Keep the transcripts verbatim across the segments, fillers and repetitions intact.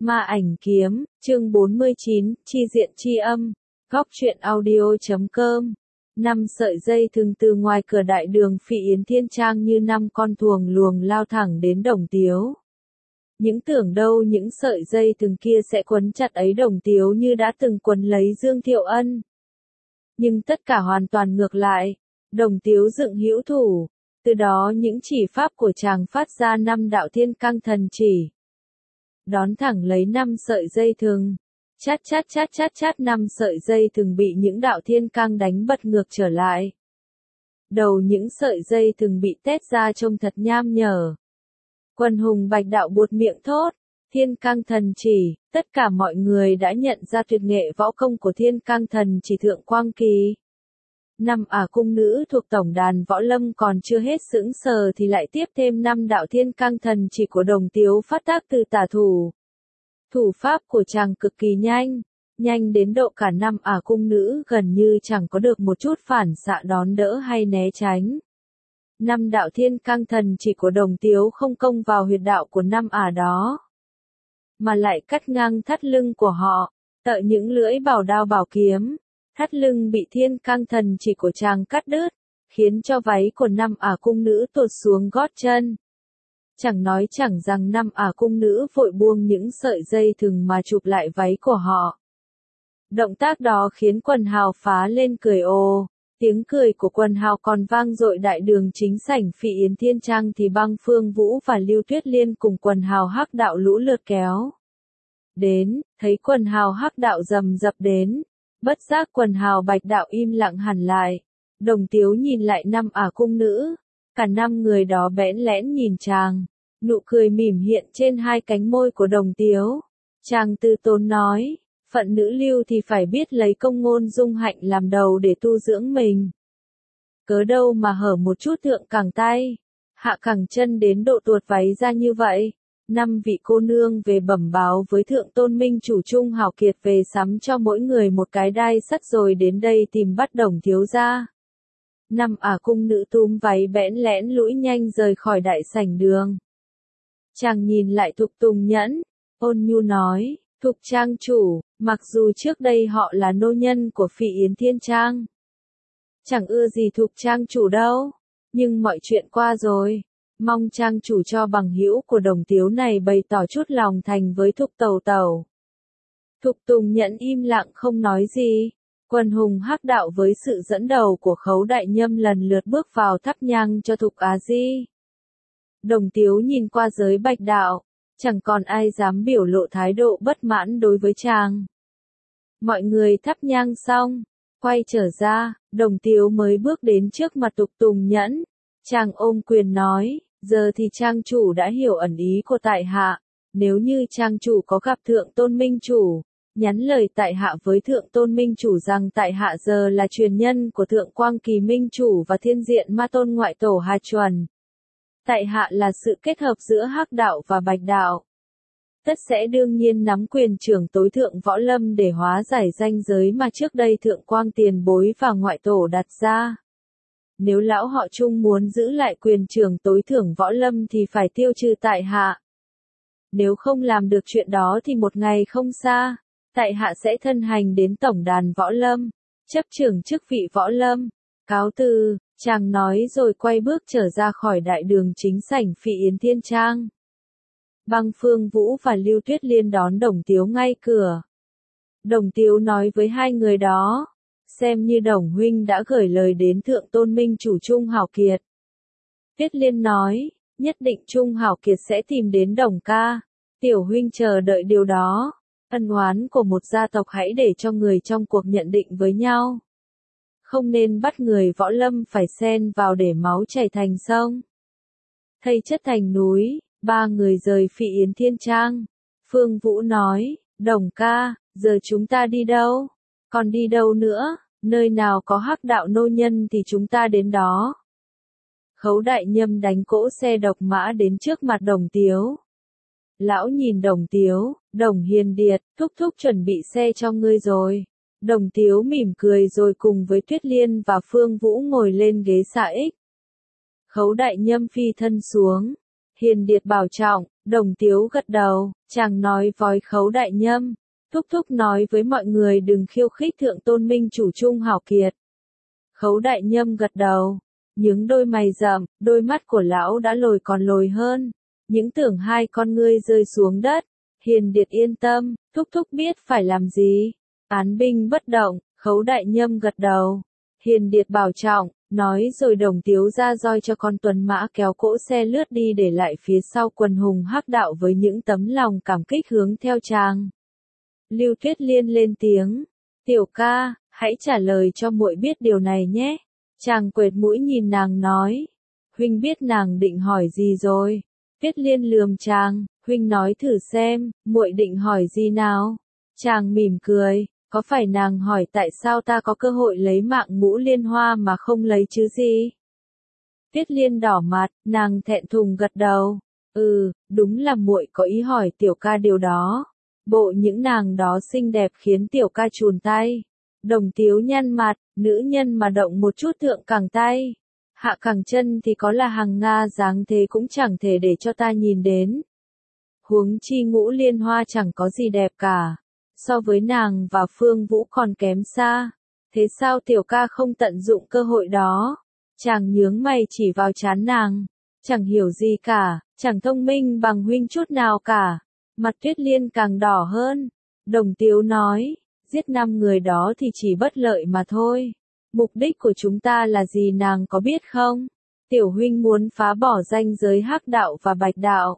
Ma ảnh kiếm, chương bốn mươi chín, chi diện chi âm, góc truyện audio chấm com. Năm sợi dây thừng từ ngoài cửa đại đường Phỉ Yến Thiên Trang như năm con thuồng luồng lao thẳng đến Đồng Tiếu. Những tưởng đâu những sợi dây thừng kia sẽ quấn chặt ấy Đồng Tiếu như đã từng quấn lấy Dương Thiệu Ân. Nhưng tất cả hoàn toàn ngược lại, Đồng Tiếu dựng hữu thủ, từ đó những chỉ pháp của chàng phát ra năm đạo thiên cang thần chỉ. Đón thẳng lấy năm sợi dây thừng, chát chát chát chát chát năm sợi dây thừng bị những đạo thiên cang đánh bật ngược trở lại. Đầu những sợi dây thừng bị tét ra trông thật nham nhở. Quần hùng Bạch Đạo buột miệng thốt, thiên cang thần chỉ, tất cả mọi người đã nhận ra tuyệt nghệ võ công của thiên cang thần chỉ thượng quang kỳ. Năm ả cung nữ thuộc tổng đàn võ lâm còn chưa hết sững sờ thì lại tiếp thêm năm đạo thiên cang thần chỉ của Đồng Tiếu phát tác từ tả thủ. Thủ pháp của chàng cực kỳ nhanh, nhanh đến độ cả năm ả cung nữ gần như chẳng có được một chút phản xạ đón đỡ hay né tránh. Năm đạo thiên cang thần chỉ của Đồng Tiếu không công vào huyệt đạo của năm ả đó, mà lại cắt ngang thắt lưng của họ, tợ những lưỡi bảo đao bảo kiếm. Thắt lưng bị thiên cang thần chỉ của chàng cắt đứt, khiến cho váy của năm ả cung nữ tụt xuống gót chân. Chẳng nói chẳng rằng năm ả cung nữ vội buông những sợi dây thừng mà chụp lại váy của họ. Động tác đó khiến quần hào phá lên cười ồ, tiếng cười của quần hào còn vang dội đại đường chính sảnh Phỉ Yến Thiên Trang thì Băng Phương Vũ và Lưu Tuyết Liên cùng quần hào Hắc Đạo lũ lượt kéo đến, thấy quần hào Hắc Đạo rầm rập đến. Bất giác quần hào Bạch Đạo im lặng hẳn lại. Đồng Tiếu nhìn lại năm ả cung nữ. Cả năm người đó bẽn lẽn nhìn chàng. Nụ cười mỉm hiện trên hai cánh môi của Đồng Tiếu. Chàng từ tốn nói, phận nữ lưu thì phải biết lấy công ngôn dung hạnh làm đầu để tu dưỡng mình. Cớ đâu mà hở một chút thượng cẳng tay, hạ cẳng chân đến độ tuột váy ra như vậy. Năm vị cô nương về bẩm báo với thượng tôn minh chủ Trung Hảo Kiệt về sắm cho mỗi người một cái đai sắt rồi đến đây tìm bắt Đồng thiếu gia. Năm ả cung nữ túm váy bẽn lẽn lũi nhanh rời khỏi đại sảnh đường. Chàng nhìn lại Thục Tùng Nhẫn, ôn nhu nói, Thục trang chủ, mặc dù trước đây họ là nô nhân của Phỉ Yến Thiên Trang, chẳng ưa gì Thục trang chủ đâu, nhưng mọi chuyện qua rồi. Mong trang chủ cho bằng hữu của Đồng Tiếu này bày tỏ chút lòng thành với Thục tẩu tẩu. Thục Tùng Nhẫn im lặng không nói gì. Quần hùng Hắc Đạo với sự dẫn đầu của Khấu Đại Nhâm lần lượt bước vào thắp nhang cho Thục Á Di. Đồng Tiếu nhìn qua giới Bạch Đạo, chẳng còn ai dám biểu lộ thái độ bất mãn đối với chàng. Mọi người thắp nhang xong, quay trở ra, Đồng Tiếu mới bước đến trước mặt Thục Tùng Nhẫn. Chàng ôm quyền nói, giờ thì trang chủ đã hiểu ẩn ý của tại hạ, nếu như trang chủ có gặp thượng tôn minh chủ, nhắn lời tại hạ với thượng tôn minh chủ rằng tại hạ giờ là truyền nhân của thượng quang kỳ minh chủ và thiên diện ma tôn ngoại tổ Hà Chuẩn. Tại hạ là sự kết hợp giữa Hắc Đạo và Bạch Đạo. Tất sẽ đương nhiên nắm quyền trưởng tối thượng võ lâm để hóa giải ranh giới mà trước đây thượng quang tiền bối và ngoại tổ đặt ra. Nếu lão họ Trung muốn giữ lại quyền trưởng tối thượng võ lâm thì phải tiêu trừ tại hạ. Nếu không làm được chuyện đó thì một ngày không xa, tại hạ sẽ thân hành đến tổng đàn võ lâm, chấp trưởng chức vị võ lâm. Cáo từ, chàng nói rồi quay bước trở ra khỏi đại đường chính sảnh Phỉ Yến Thiên Trang. Băng Phương Vũ và Lưu Tuyết Liên đón Đồng Tiếu ngay cửa. Đồng Tiếu nói với hai người đó, xem như Đồng huynh đã gửi lời đến thượng tôn minh chủ Trung Hảo Kiệt. Tuyết Liên nói, nhất định Trung Hảo Kiệt sẽ tìm đến Đồng ca, tiểu huynh chờ đợi điều đó. Ân oán của một gia tộc hãy để cho người trong cuộc nhận định với nhau. Không nên bắt người võ lâm phải xen vào để máu chảy thành sông, thây chất thành núi. Ba người rời Phỉ Yến Thiên Trang. Phương Vũ nói, Đồng ca, giờ chúng ta đi đâu? Còn đi đâu nữa? Nơi nào có Hắc Đạo nô nhân thì chúng ta đến đó. Khấu Đại Nhâm đánh cỗ xe độc mã đến trước mặt Đồng Tiếu. Lão nhìn Đồng Tiếu, Đồng Hiền Điệt, thúc thúc chuẩn bị xe cho ngươi rồi. Đồng Tiếu mỉm cười rồi cùng với Tuyết Liên và Phương Vũ ngồi lên ghế xạ ích. Khấu Đại Nhâm phi thân xuống. Hiền Điệt bảo trọng, Đồng Tiếu gật đầu, chàng nói với Khấu đại nhâm, thúc thúc nói với mọi người đừng khiêu khích thượng tôn minh chủ Trung hảo kiệt. Khấu đại nhâm gật đầu, những đôi mày rậm, đôi mắt của lão đã lồi còn lồi hơn, những tưởng hai con ngươi rơi xuống đất. Hiền Điệt yên tâm, thúc thúc biết phải làm gì. Án binh bất động, Khấu đại nhâm gật đầu. Hiền Điệt bảo trọng, nói rồi Đồng Tiếu ra roi cho con tuần mã kéo cỗ xe lướt đi để lại phía sau quần hùng hắc đạo với những tấm lòng cảm kích hướng theo chàng. Lưu Tuyết Liên lên tiếng, tiểu ca, hãy trả lời cho muội biết điều này nhé. Chàng quệt mũi nhìn nàng nói, huynh biết nàng định hỏi gì rồi. Tuyết Liên lườm chàng, huynh nói thử xem, muội định hỏi gì nào. Chàng mỉm cười, có phải nàng hỏi tại sao ta có cơ hội lấy mạng Ngũ Liên Hoa mà không lấy chứ gì? Tuyết Liên đỏ mặt, nàng thẹn thùng gật đầu, ừ, đúng là muội có ý hỏi tiểu ca điều đó. Bộ những nàng đó xinh đẹp khiến tiểu ca chùn tay. Đồng Tiếu nhăn mặt, nữ nhân mà động một chút thượng cẳng tay, hạ cẳng chân thì có là hàng Nga dáng thế cũng chẳng thể để cho ta nhìn đến. Huống chi Ngũ Liên Hoa chẳng có gì đẹp cả, so với nàng và Phương Vũ còn kém xa. Thế sao tiểu ca không tận dụng cơ hội đó? Chàng nhướng mày chỉ vào trán nàng, chẳng hiểu gì cả, chẳng thông minh bằng huynh chút nào cả. Mặt Tuyết Liên càng đỏ hơn. Đồng Tiếu nói, giết năm người đó thì chỉ bất lợi mà thôi. Mục đích của chúng ta là gì nàng có biết không? Tiểu huynh muốn phá bỏ ranh giới hắc đạo và bạch đạo.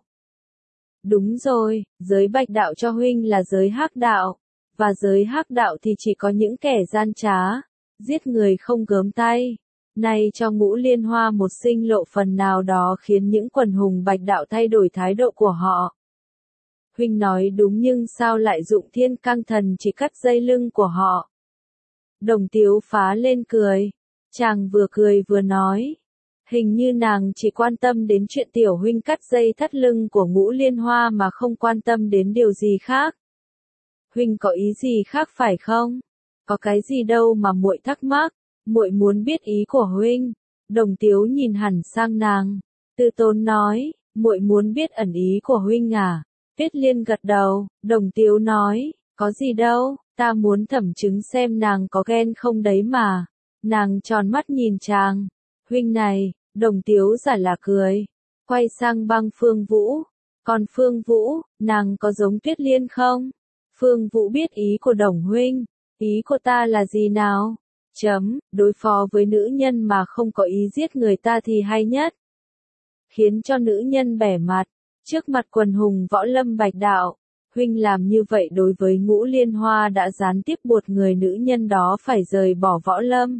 Đúng rồi, giới bạch đạo cho huynh là giới hắc đạo, và giới hắc đạo thì chỉ có những kẻ gian trá, giết người không gớm tay. Nay cho Ngũ Liên Hoa một sinh lộ phần nào đó khiến những quần hùng bạch đạo thay đổi thái độ của họ. Huynh nói đúng nhưng sao lại dụng thiên căng thần chỉ cắt dây lưng của họ? Đồng Tiếu phá lên cười. Chàng vừa cười vừa nói. Hình như nàng chỉ quan tâm đến chuyện tiểu huynh cắt dây thắt lưng của Ngũ Liên Hoa mà không quan tâm đến điều gì khác. Huynh có ý gì khác phải không? Có cái gì đâu mà muội thắc mắc, muội muốn biết ý của huynh. Đồng Tiếu nhìn hẳn sang nàng, Tư Tốn nói, muội muốn biết ẩn ý của huynh à? Tuyết Liên gật đầu, Đồng Tiếu nói, có gì đâu, ta muốn thẩm chứng xem nàng có ghen không đấy mà. Nàng tròn mắt nhìn chàng, huynh này, Đồng Tiếu giả là cười, quay sang Băng Phương Vũ, còn Phương Vũ, nàng có giống Tuyết Liên không? Phương Vũ biết ý của Đồng huynh, ý của ta là gì nào? Chấm, đối phó với nữ nhân mà không có ý giết người ta thì hay nhất. Khiến cho nữ nhân bẻ mặt. Trước mặt quần hùng võ lâm bạch đạo, huynh làm như vậy đối với Ngũ Liên Hoa đã gián tiếp buộc người nữ nhân đó phải rời bỏ võ lâm.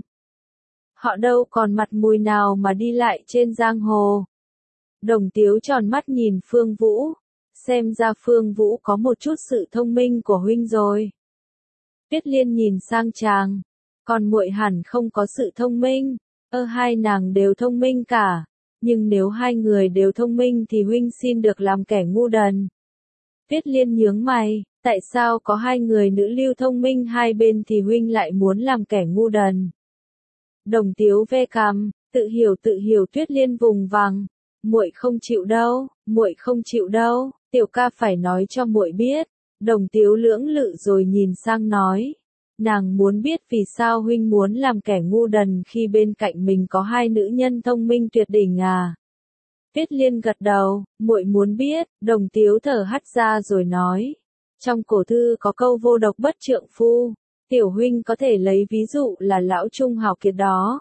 Họ đâu còn mặt mũi nào mà đi lại trên giang hồ. Đồng Tiếu tròn mắt nhìn Phương Vũ, xem ra Phương Vũ có một chút sự thông minh của huynh rồi. Tuyết Liên nhìn sang chàng, còn muội hẳn không có sự thông minh, ơ hai nàng đều thông minh cả. Nhưng nếu hai người đều thông minh thì huynh xin được làm kẻ ngu đần. Tuyết Liên nhướng mày, tại sao có hai người nữ lưu thông minh hai bên thì huynh lại muốn làm kẻ ngu đần? Đồng Tiếu ve cằm, tự hiểu tự hiểu. Tuyết Liên vùng vằng, muội không chịu đâu, muội không chịu đâu, tiểu ca phải nói cho muội biết. Đồng Tiếu lưỡng lự rồi nhìn sang nói. Nàng muốn biết vì sao huynh muốn làm kẻ ngu đần khi bên cạnh mình có hai nữ nhân thông minh tuyệt đỉnh à? Tuyết Liên gật đầu, muội muốn biết. Đồng Tiếu thở hắt ra rồi nói. Trong cổ thư có câu vô độc bất trượng phu, tiểu huynh có thể lấy ví dụ là lão Trung hào kiệt đó.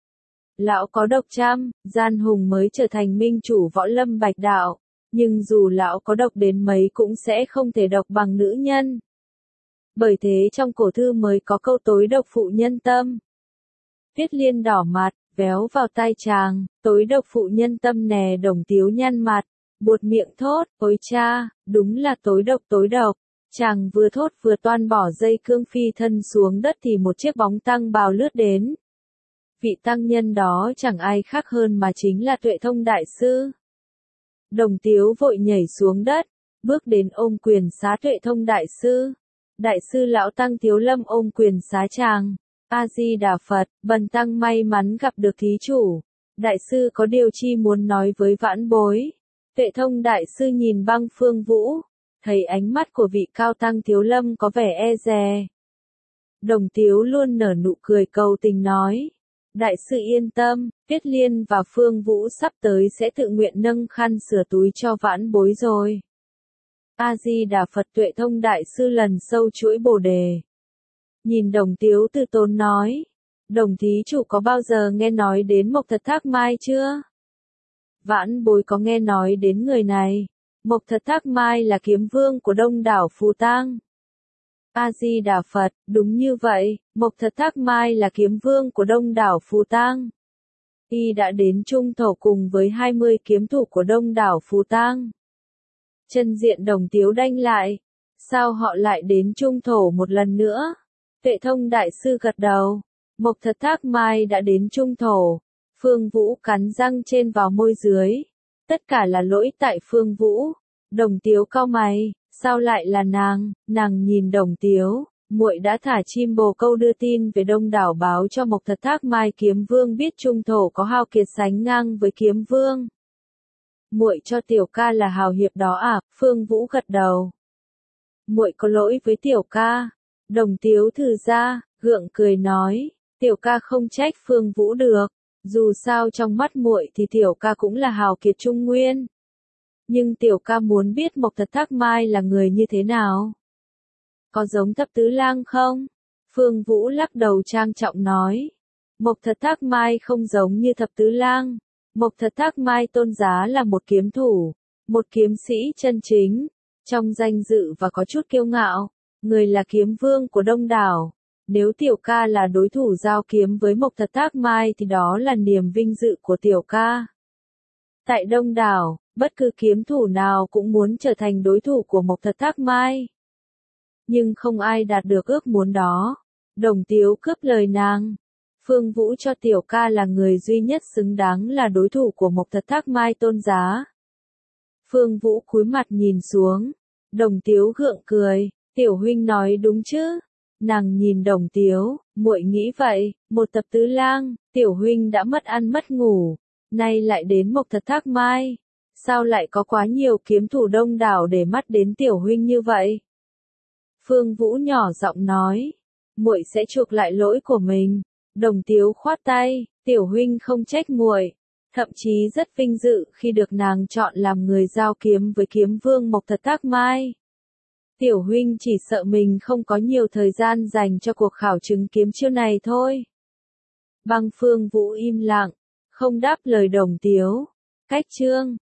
Lão có độc trăm, gian hùng mới trở thành minh chủ võ lâm bạch đạo, nhưng dù lão có độc đến mấy cũng sẽ không thể độc bằng nữ nhân. Bởi thế trong cổ thư mới có câu tối độc phụ nhân tâm. Tuyết Liên đỏ mặt, véo vào tai chàng, tối độc phụ nhân tâm nè. Đồng Tiếu nhăn mặt, buột miệng thốt, ôi cha, đúng là tối độc tối độc. Chàng vừa thốt vừa toan bỏ dây cương phi thân xuống đất thì một chiếc bóng tăng bào lướt đến. Vị tăng nhân đó chẳng ai khác hơn mà chính là Tuệ Thông Đại Sư. Đồng Tiếu vội nhảy xuống đất, bước đến ôm quyền xá Tuệ Thông Đại Sư. Đại sư lão tăng Thiếu Lâm ôm quyền xá chàng. A Di Đà Phật, bần tăng may mắn gặp được thí chủ. Đại sư có điều chi muốn nói với vãn bối? Tuệ Thông đại sư nhìn Băng Phương Vũ, thấy ánh mắt của vị cao tăng Thiếu Lâm có vẻ e dè. Đồng Tiếu luôn nở nụ cười cầu tình nói, đại sư yên tâm, Tuyết Liên và Phương Vũ sắp tới sẽ tự nguyện nâng khăn sửa túi cho vãn bối rồi. A-di-đà Phật. Tuệ Thông đại sư lần sâu chuỗi bồ đề. Nhìn Đồng Tiếu từ tốn nói, Đồng thí chủ có bao giờ nghe nói đến Mộc Thật Thác Mai chưa? Vãn bối có nghe nói đến người này. Mộc Thật Thác Mai là kiếm vương của đông đảo Phù Tang. A-di-đà Phật. Đúng như vậy, Mộc Thật Thác Mai là kiếm vương của đông đảo Phù Tang. Y đã đến trung thổ cùng với hai mươi kiếm thủ của đông đảo Phù Tang. Chân diện Đồng Tiếu đanh lại. Sao họ lại đến trung thổ một lần nữa? Tuệ Thông đại sư gật đầu. Mộc Thật Thác Mai đã đến trung thổ. Phương Vũ cắn răng trên vào môi dưới. Tất cả là lỗi tại Phương Vũ. Đồng Tiếu cau mày, sao lại là nàng? Nàng nhìn Đồng Tiếu, muội đã thả chim bồ câu đưa tin về đông đảo báo cho Mộc Thật Thác Mai kiếm vương biết trung thổ có hào kiệt sánh ngang với kiếm vương. Muội cho tiểu ca là hào hiệp đó à? Phương Vũ gật đầu. Muội có lỗi với tiểu ca. Đồng Tiếu thử ra, gượng cười nói, tiểu ca không trách Phương Vũ được. Dù sao trong mắt muội thì tiểu ca cũng là hào kiệt trung nguyên. Nhưng tiểu ca muốn biết Mộc Thật Thác Mai là người như thế nào? Có giống Thập Tứ Lang không? Phương Vũ lắc đầu trang trọng nói. Mộc Thật Thác Mai không giống như Thập Tứ Lang. Mộc Thật Thác Mai tôn giá là một kiếm thủ, một kiếm sĩ chân chính, trong danh dự và có chút kiêu ngạo. Người là kiếm vương của đông đảo. Nếu tiểu ca là đối thủ giao kiếm với Mộc Thật Thác Mai thì đó là niềm vinh dự của tiểu ca. Tại đông đảo, bất cứ kiếm thủ nào cũng muốn trở thành đối thủ của Mộc Thật Thác Mai. Nhưng không ai đạt được ước muốn đó. Đồng Tiếu cướp lời nàng. Phương Vũ cho tiểu ca là người duy nhất xứng đáng là đối thủ của Mộc Thật Thác Mai tôn giá. Phương Vũ cúi mặt nhìn xuống. Đồng Tiếu gượng cười. Tiểu huynh nói đúng chứ? Nàng nhìn Đồng Tiếu, muội nghĩ vậy, một Thập Tứ Lang, tiểu huynh đã mất ăn mất ngủ, nay lại đến Mộc Thật Thác Mai, sao lại có quá nhiều kiếm thủ đông đảo để mắt đến tiểu huynh như vậy? Phương Vũ nhỏ giọng nói, muội sẽ chuộc lại lỗi của mình. Đồng Tiếu khoát tay, tiểu huynh không trách muội, thậm chí rất vinh dự khi được nàng chọn làm người giao kiếm với kiếm vương Mộc Thật Thác Mai. Tiểu huynh chỉ sợ mình không có nhiều thời gian dành cho cuộc khảo chứng kiếm chiêu này thôi. Băng Phương Vũ im lặng, không đáp lời Đồng Tiếu. Cách chương